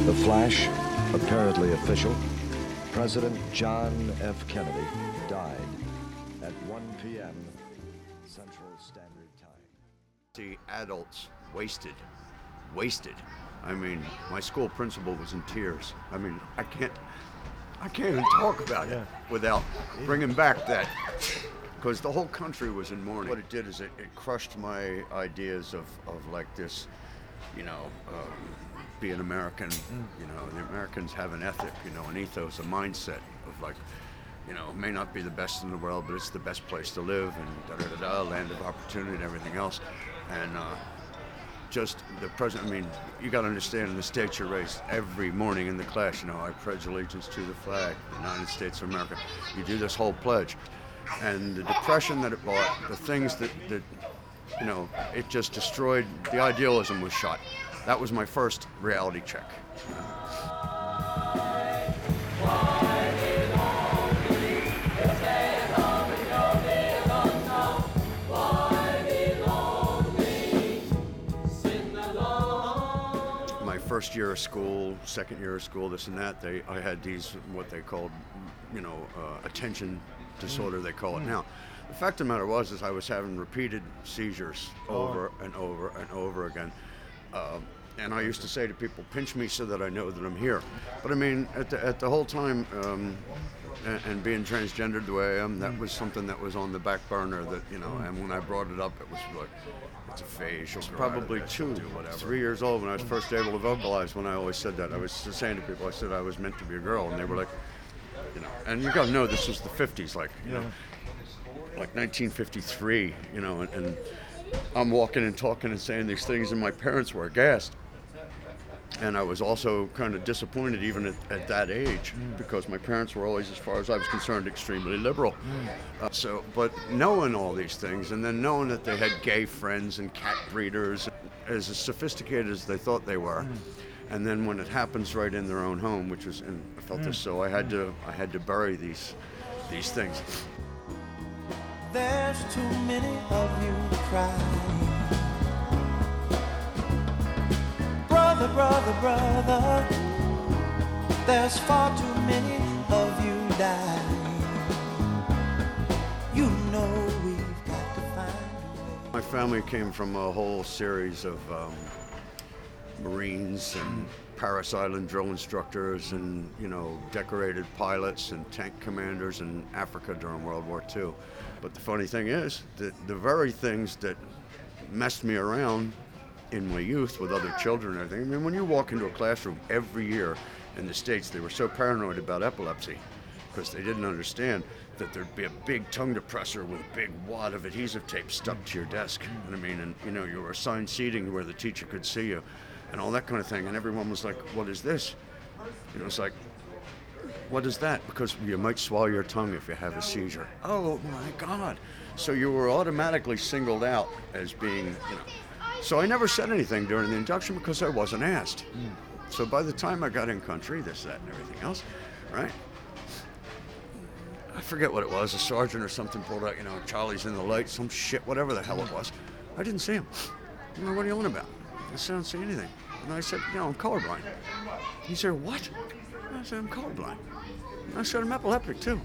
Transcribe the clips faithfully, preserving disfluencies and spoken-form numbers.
The flash, apparently official. President John F. Kennedy died at one p.m. Central Standard Time. See adults wasted, wasted. I mean, my school principal was in tears. I mean, I can't, I can't even talk about it without bringing back that, because the whole country was in mourning. What it did is it, it crushed my ideas of, of like this, you know, um, be an American, you know, the Americans have an ethic, you know, an ethos, a mindset of like, you know, it may not be the best in the world, but it's the best place to live, and da-da-da-da, land of opportunity and everything else. And uh, just the president, I mean, you got to understand, in the States you're raised every morning in the class, you know, I pledge allegiance to the flag, the United States of America. You do this whole pledge. And the depression that it brought, the things that, that, you know, it just destroyed, the idealism was shot. That was my first reality check. My first year of school, second year of school, this and that, they, I had these, what they called, you know, uh, attention disorder, they call it now. The fact of the matter was, is I was having repeated seizures over and over and over again. Uh, and I used to say to people, pinch me so that I know that I'm here. But I mean, at the, at the whole time, um, and, and being transgendered the way I am, that was something that was on the back burner that, you know, and when I brought it up, it was like, it's a phase. I was probably two, three years old when I was first able to vocalize. When I always said that, I was just saying to people, I said I was meant to be a girl, and they were like, you know, and you gotta know this was the fifties, like, you know, like nineteen fifty-three, you know, and, and I'm walking and talking and saying these things, and my parents were aghast. And I was also kind of disappointed even at, at that age, mm. because my parents were always, as far as I was concerned, extremely liberal. Mm. Uh, so, but knowing all these things, and then knowing that they had gay friends and cat breeders, as sophisticated as they thought they were, mm. and then when it happens right in their own home, which was, and I felt mm. this, so I had to, I had to bury these, these things. There's too many of you crying. Brother, brother, brother, there's far too many of you dying. You know we've got to find a way. My family came from a whole series of um, Marines and Paris Island drill instructors and, you know, decorated pilots and tank commanders in Africa during World War Two. But the funny thing is that the very things that messed me around in my youth with other children and everything, I mean, when you walk into a classroom every year in the States, they were so paranoid about epilepsy because they didn't understand that there'd be a big tongue depressor with a big wad of adhesive tape stuck to your desk. And I mean, and you know, you were assigned seating where the teacher could see you and all that kind of thing. And everyone was like, what is this? You know, it's like, what is that? Because you might swallow your tongue if you have a seizure. Oh my God. So you were automatically singled out as being, you know. So I never said anything during the induction because I wasn't asked. Mm. So by the time I got in country, this, that, and everything else, right? I forget what it was, a sergeant or something pulled out, you know, Charlie's in the light, some shit, whatever the hell it was. I didn't see him. You know, what are you on about? I said, I don't see anything. And I said, you know, I'm colorblind. He said, what? I said, I'm colorblind. And I said, I'm epileptic too.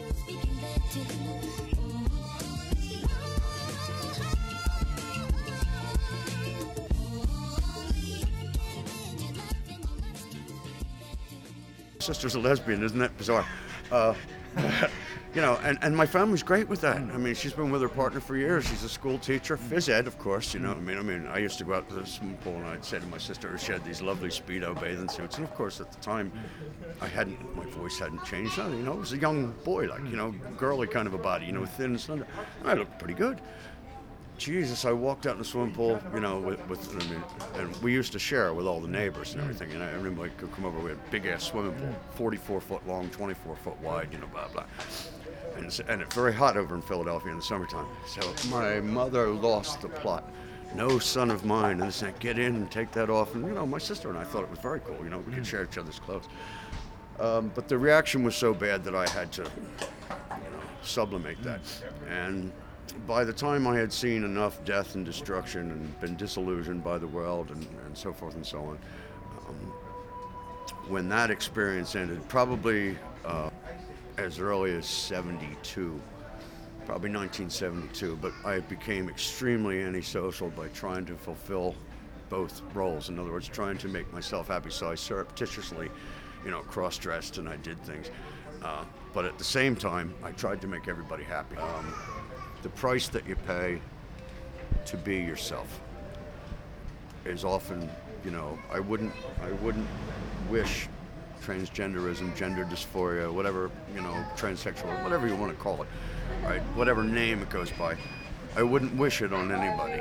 Sister's a lesbian, isn't that bizarre? Uh, you know, and, and my family's great with that. I mean, she's been with her partner for years. She's a school teacher, phys ed, of course. You know, I mean, I mean, I used to go out to the swimming pool and I'd say to my sister, she had these lovely Speedo bathing suits, and of course, at the time, I hadn't, my voice hadn't changed. You know, I was a young boy, like, you know, girly kind of a body, you know, thin and slender. And I looked pretty good. Jesus, I walked out in the swimming pool, you know, with, with I mean, and we used to share with all the neighbors and everything, and I everybody could come over. We had a big-ass swimming pool, forty-four foot long, twenty-four foot wide, you know, blah, blah. And it's, and it's very hot over in Philadelphia in the summertime. So my mother lost the plot. No son of mine, and said, get in and take that off. And, you know, my sister and I thought it was very cool, you know, we could share each other's clothes. Um, but the reaction was so bad that I had to, you know, sublimate that. And by the time I had seen enough death and destruction and been disillusioned by the world and, and so forth and so on, um, when that experience ended, probably uh, as early as seventy-two, probably nineteen seventy-two, but I became extremely antisocial by trying to fulfill both roles. In other words, trying to make myself happy. So I surreptitiously, you know, cross-dressed and I did things. Uh, but at the same time, I tried to make everybody happy. Um, the price that you pay to be yourself is often, you know, I wouldn't, I wouldn't wish transgenderism, gender dysphoria, whatever, you know, transsexual, whatever you want to call it, right? Whatever name it goes by, I wouldn't wish it on anybody.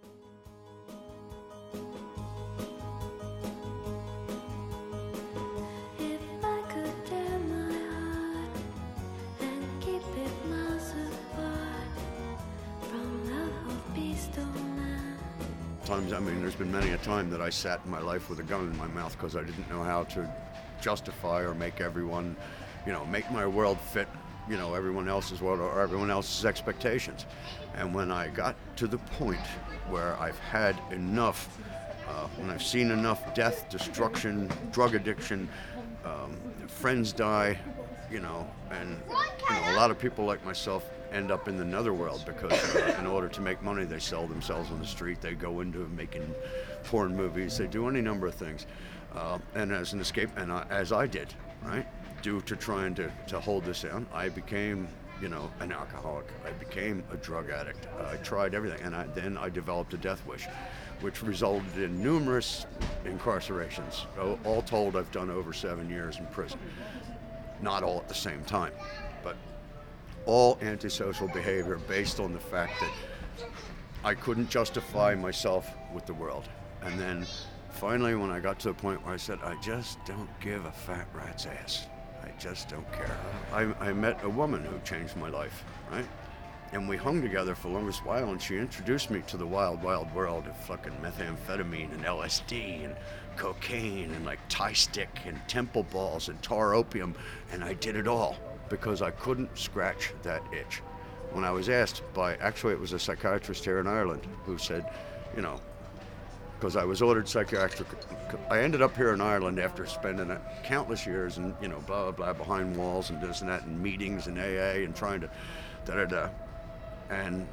If I could tear my heart and keep it miles apart from love of beast or man. Times, I mean, there's been many a time that I sat in my life with a gun in my mouth because I didn't know how to justify or make everyone, you know, make my world fit, you know, everyone else's world or everyone else's expectations. And when I got to the point where I've had enough, uh, when I've seen enough death, destruction, drug addiction, um, friends die, you know, and you know, a lot of people like myself end up in the netherworld because uh, in order to make money they sell themselves on the street, they go into making porn movies, they do any number of things. Uh, and as an escape, and I, as I did, right, due to trying to, to hold this down, I became, you know, an alcoholic. I became a drug addict. Uh, I tried everything, and I, then I developed a death wish, which resulted in numerous incarcerations. All, all told, I've done over seven years in prison. Not all at the same time, but all antisocial behavior based on the fact that I couldn't justify myself with the world. And then finally, when I got to the point where I said, I just don't give a fat rat's ass. I just don't care. I, I met a woman who changed my life, right? And we hung together for the longest while, and she introduced me to the wild, wild world of fucking methamphetamine and L S D and cocaine and like Thai stick and temple balls and tar opium, and I did it all because I couldn't scratch that itch. When I was asked by, actually it was a psychiatrist here in Ireland who said, you know, because I was ordered psychiatric. I ended up here in Ireland after spending uh, countless years and, you know, blah, blah, blah, behind walls and this and that and meetings and A A and trying to da-da-da. And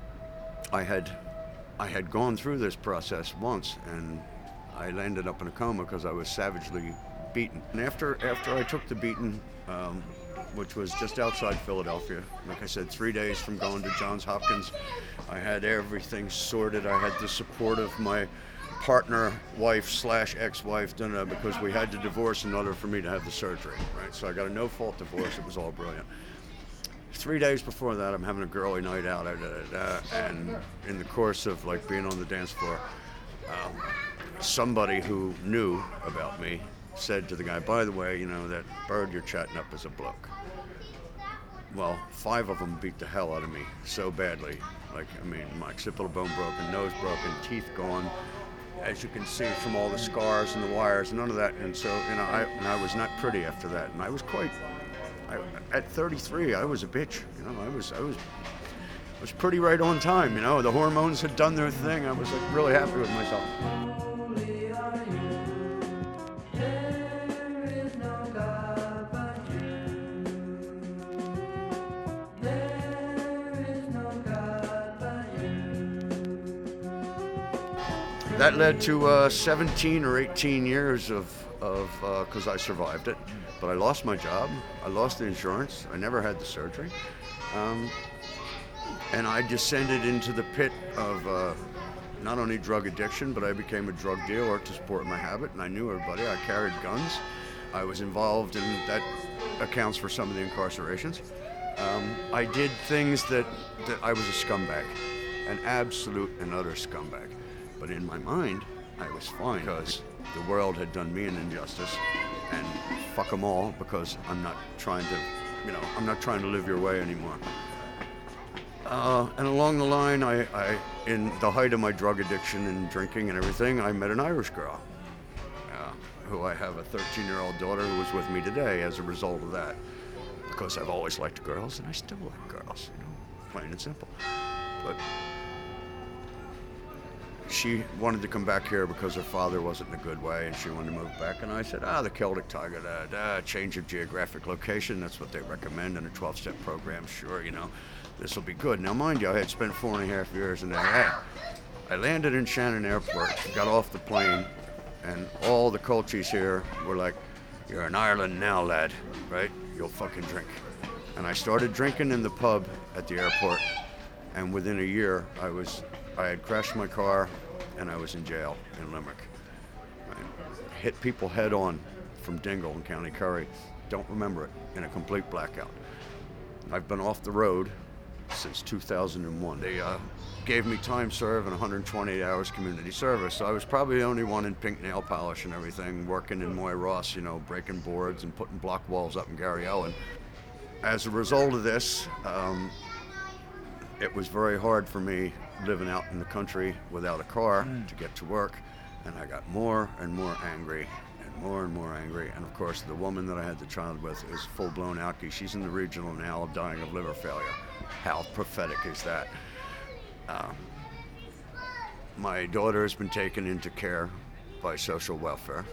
I had, I had gone through this process once and I ended up in a coma because I was savagely beaten. And after, after I took the beating, um, which was just outside Philadelphia, like I said, three days from going to Johns Hopkins, I had everything sorted. I had the support of my partner, wife slash ex-wife, done that because we had to divorce in order for me to have the surgery, right? So I got a no-fault divorce. It was all brilliant. Three days before that, I'm having a girly night out, da, da, da, and in the course of like being on the dance floor, um, somebody who knew about me said to the guy, by the way, you know, that bird you're chatting up is a bloke. Well, five of them beat the hell out of me so badly. Like, I mean, my occipital bone broken, nose broken, teeth gone. As you can see from all the scars and the wires, none of that. And so, you know, I, and I was not pretty after that. And I was quite, I, at thirty-three, I was a bitch. You know, I was, I was, I was pretty right on time. You know, the hormones had done their thing. I was like really happy with myself. That led to uh, seventeen or eighteen years of, of uh, cause I survived it, but I lost my job, I lost the insurance, I never had the surgery, um, and I descended into the pit of uh, not only drug addiction, but I became a drug dealer to support my habit, and I knew everybody. I carried guns, I was involved in, that accounts for some of the incarcerations. Um, I did things that, that I was a scumbag, an absolute and utter scumbag. But in my mind, I was fine because the world had done me an injustice, and fuck them all because I'm not trying to, you know, I'm not trying to live your way anymore. Uh, and along the line, I, I, in the height of my drug addiction and drinking and everything, I met an Irish girl, uh, who I have a thirteen-year-old daughter who was with me today as a result of that. Because I've always liked girls, and I still like girls, you know, plain and simple. But she wanted to come back here because her father wasn't in a good way, and she wanted to move back. And I said, ah, the Celtic Tiger, da, da, change of geographic location. That's what they recommend in a twelve-step program. Sure, you know, this will be good. Now, mind you, I had spent four and a half years in L A. I landed in Shannon Airport, got off the plane, and all the cultures here were like, you're in Ireland now, lad, right? You'll fucking drink. And I started drinking in the pub at the airport, and within a year, I was, I had crashed my car, and I was in jail in Limerick. I hit people head on from Dingle in County Kerry. Don't remember it, in a complete blackout. I've been off the road since two thousand one. They uh, gave me time serve and one hundred twenty hours community service. So I was probably the only one in pink nail polish and everything, working in Moy Ross, you know, breaking boards and putting block walls up in Gary Ellen. As a result of this, um, it was very hard for me living out in the country without a car mm. to get to work. And I got more and more angry and more and more angry. And of course, the woman that I had the child with is full-blown alkie. She's in the regional now, dying of liver failure. How prophetic is that? Um, my daughter has been taken into care by social welfare.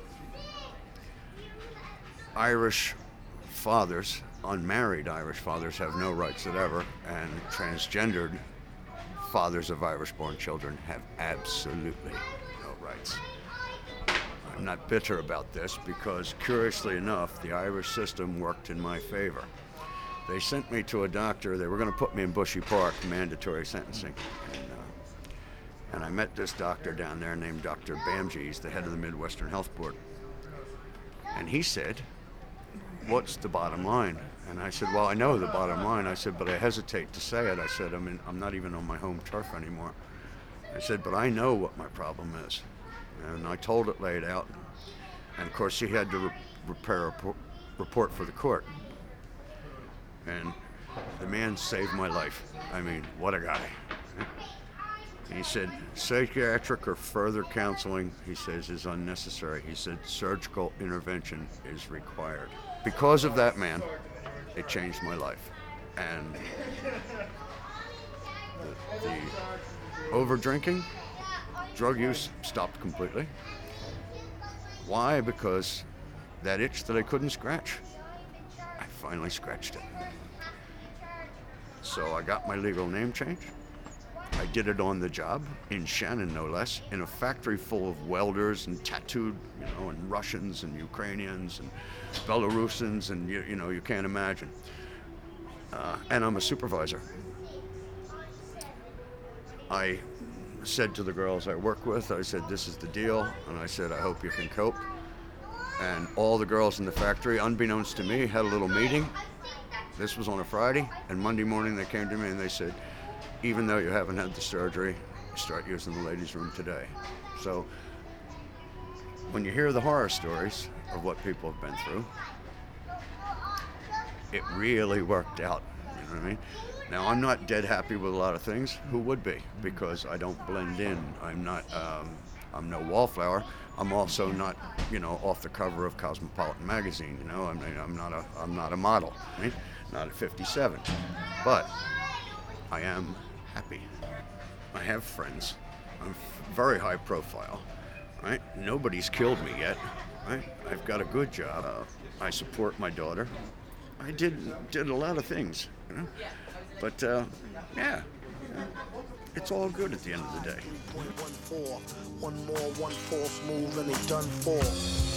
Irish fathers, unmarried Irish fathers, have no rights whatever, and transgendered fathers of Irish-born children have absolutely no rights. I'm not bitter about this because, curiously enough, the Irish system worked in my favor. They sent me to a doctor. They were going to put me in Bushy Park, mandatory sentencing. And, uh, and I met this doctor down there named Doctor Bamji. He's the head of the Midwestern Health Board. And he said, what's the bottom line? And I said, well, I know the bottom line. I said, but I hesitate to say it. I said, I mean, I'm not even on my home turf anymore. I said, but I know what my problem is. And I told it laid out. And of course, he had to re- prepare a po- report for the court. And the man saved my life. I mean, what a guy. And he said, psychiatric or further counseling, he says, is unnecessary. He said, surgical intervention is required. Because of that man, it changed my life. And the, the over drinking, drug use stopped completely. Why? Because that itch that I couldn't scratch, I finally scratched it. So I got my legal name changed. I did it on the job, in Shannon no less, in a factory full of welders and tattooed, you know, and Russians and Ukrainians and Belarusians, and you, you know, you can't imagine. Uh, and I'm a supervisor. I said to the girls I work with, I said, this is the deal, and I said, I hope you can cope. And all the girls in the factory, unbeknownst to me, had a little meeting. This was on a Friday, and Monday morning they came to me and they said, even though you haven't had the surgery, start using the ladies' room today. So when you hear the horror stories of what people have been through, it really worked out, you know what I mean? Now, I'm not dead happy with a lot of things. Who would be? Because I don't blend in. I'm not, um, I'm no wallflower. I'm also not, you know, off the cover of Cosmopolitan magazine, you know? I mean, I'm not a, I'm not a model, right? Not at fifty-seven. But I am happy. I have friends. I'm very high profile, right? Nobody's killed me yet, right? I've got a good job. Uh, I support my daughter. I did did a lot of things, you know? But, uh, yeah, yeah, it's all good at the end of the day. One, one, four, one more, one false move, and they done for.